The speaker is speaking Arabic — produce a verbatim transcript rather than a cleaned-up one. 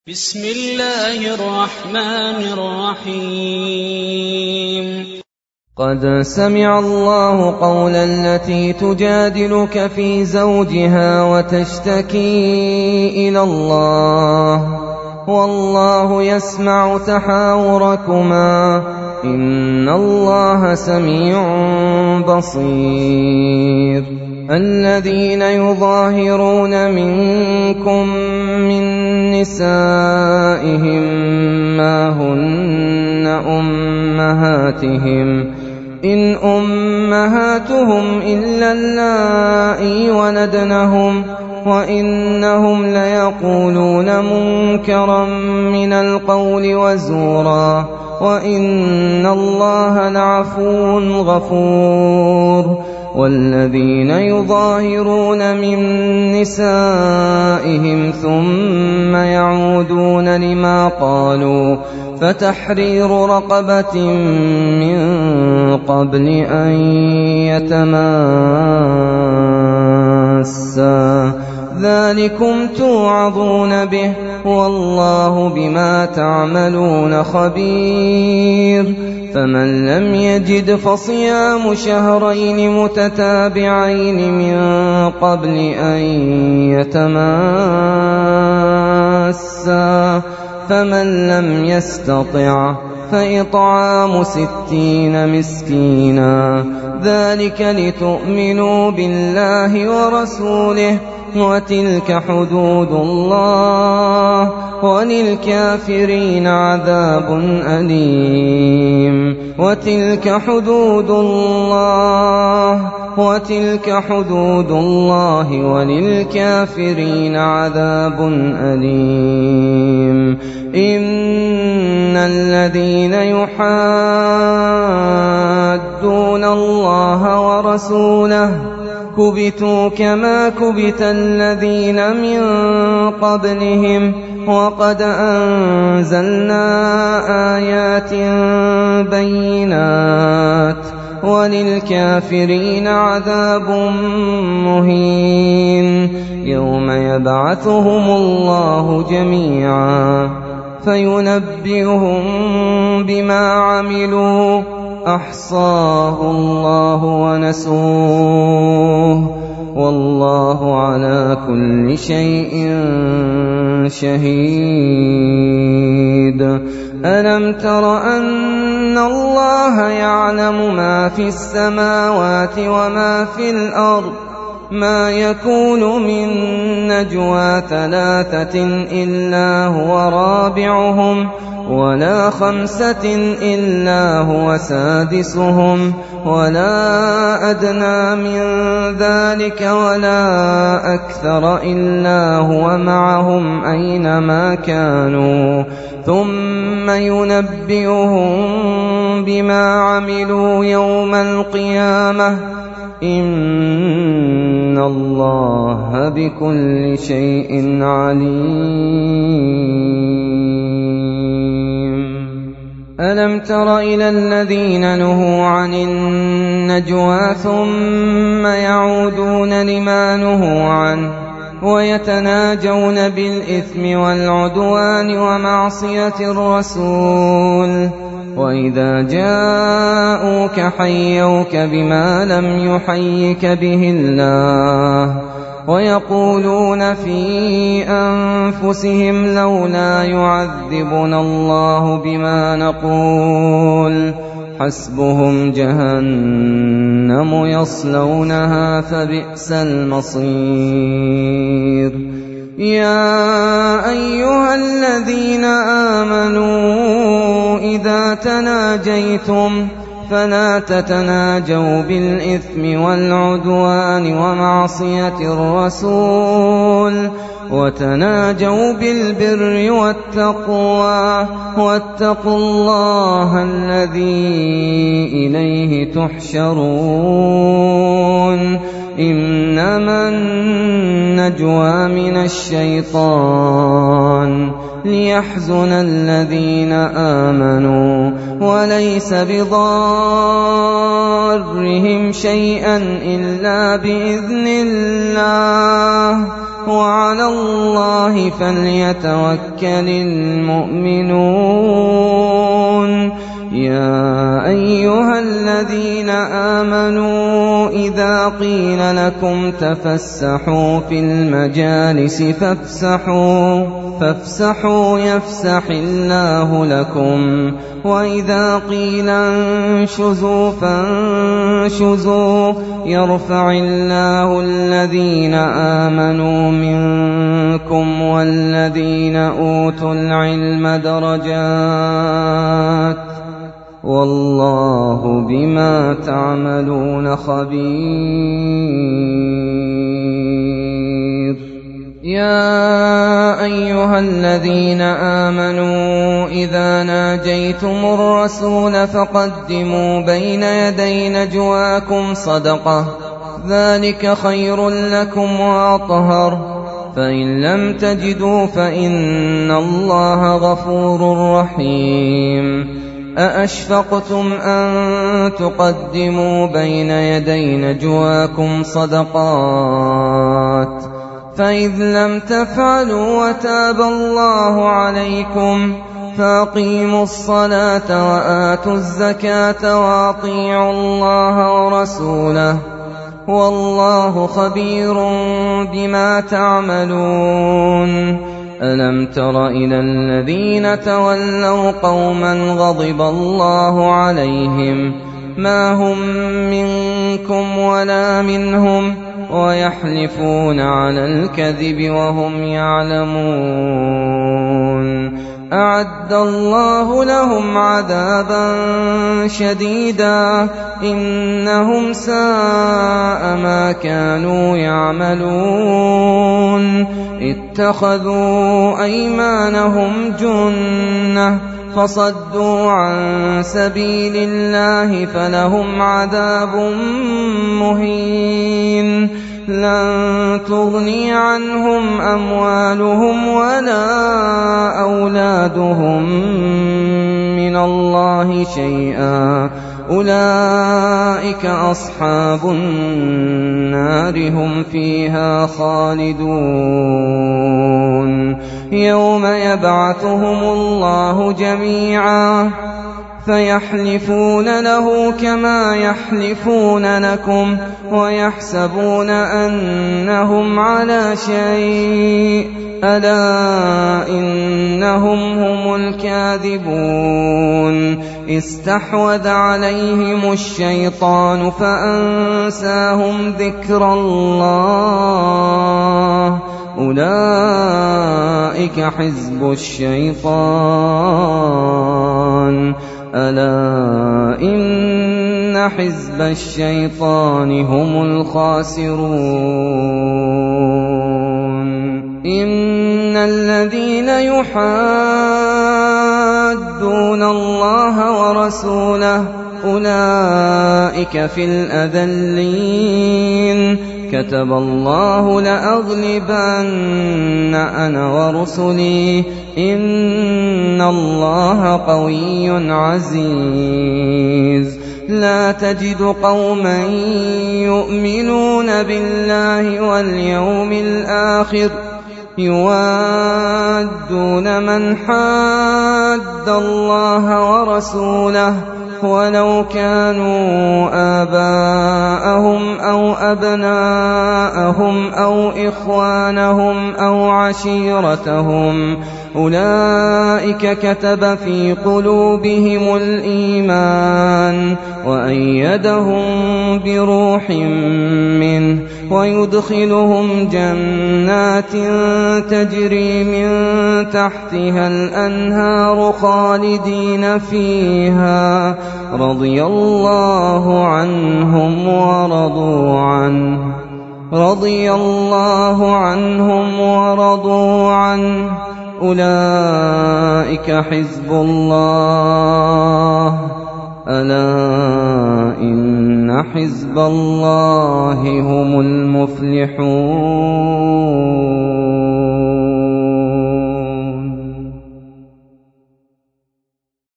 بسم الله الرحمن الرحيم. قد سمع الله قول التي تجادلك في زوجها وتشتكي إلى الله والله يسمع تحاوركما إن الله سميع بصير. الذين يظاهرون منكم من نسائهم ما هن أمهاتهم إن أمهاتهم إلا اللائي ولدنهم وإنهم ليقولون منكرا من القول وزورا وإن الله لعفو غفور. والذين يظاهرون من نسائهم ثم يعودون لما قالوا فتحرير رقبة من قبل أن يتماسا ذلكم توعظون به والله بما تعملون خبير. فمن لم يجد فصيام شهرين متتابعين من قبل أن يتماسا فمن لم يستطع فإطعام ستين مسكينا ذلك لتؤمنوا بالله ورسوله وتلك حدود الله وللكافرين عذاب أليم. وتلك حدود الله وتلك حدود الله وللكافرين عذاب أليم. إن الذين يحادون الله ورسوله كبتوا كما كبت الذين من قبلهم وقد أنزلنا آيات بينات وللكافرين عذاب مهين. يوم يبعثهم الله جميعا فينبئهم بما عملوا أحصاه الله ونسوه والله على كل شيء شهيد. ألم تر أن الله يعلم ما في السماوات وما في الأرض ما يكون من نجوى ثلاثة إلا هو رابعهم ولا خمسة إلا هو سادسهم ولا أدنى من ذلك ولا أكثر إلا هو معهم أينما كانوا ثم ينبئهم بما عملوا يوم القيامة إن الله بكل شيء عليم. ألم تر إلى الذين نهوا عن النجوى ثم يعودون لما نهوا عنه ويتناجون بالإثم والعدوان ومعصية الرسول وإذا جاءوك حيوك بما لم يحيك به الله ويقولون في أنفسهم لولا يعذبنا الله بما نقول حسبهم جهنم يصلونها فبئس المصير. يا أيها الذين آمنوا إذا تناجيتم فلا تتناجوا بالإثم والعدوان ومعصية الرسول وتناجوا بالبر والتقوى واتقوا الله الذي إليه تحشرون. إنما النجوى من الشيطان ليحزن ليحزن الذين آمنوا وليس بضارهم شيئا إلا بإذن الله وعلى الله فليتوكل المؤمنون. يا أيها الذين آمنوا إذا قيل لكم تفسحوا في المجالس فافسحوا فافسحوا يفسح الله لكم وإذا قيل انشزوا فانشزوا يرفع الله الذين آمنوا منكم والذين أوتوا العلم درجات والله بما تعملون خبير. يا أيها الذين آمنوا إذا ناجيتم الرسول فقدموا بين يدي نجواكم صدقة ذلك خير لكم وأطهر فإن لم تجدوا فإن الله غفور رحيم. أأشفقتم أن تقدموا بين يدي نجواكم صدقات فإذ لم تفعلوا وتاب الله عليكم فأقيموا الصلاة وآتوا الزكاة وأطيعوا الله ورسوله والله خبير بما تعملون. ألم تر إلى الذين تولوا قوما غضب الله عليهم ما هم منكم ولا منهم ويحلفون على الكذب وهم يعلمون أعد الله لهم عذابا شديدا إنهم ساء ما كانوا يعملون اتخذوا أيمانهم جنة فصدوا عن سبيل الله فلهم عذاب مهين لن تغني عنهم أموالهم ولا أولادهم من الله شيئا أولئك أصحاب النار هم فيها خالدون. يوم يبعثهم الله جميعا فيحلفون له كما يحلفون لكم ويحسبون أنهم على شيء ألا إنهم هم الكاذبون. استحوذ عليهم الشيطان فأنساهم ذكر الله أولئك حزب الشيطان ألا إن حزب الشيطان هم الخاسرون. إن الذين يحادون الله ورسوله أولئك في الأذلين كتب الله لأغلبن أنا ورسلي إن الله قوي عزيز. لا تجد قوما يؤمنون بالله واليوم الآخر يوادون من حاد الله ورسوله ولو كانوا آباءهم أو أبناءهم أو إخوانهم أو عشيرتهم أولئك كتب في قلوبهم الإيمان وأيدهم بروح منه ويدخلهم جنات تجري من تحتها الأنهار خالدين فيها رضي الله عنهم ورضوا عنه رضي الله عنهم ورضوا عنه أولئك حزب الله ألا إن حزب الله هم المفلحون.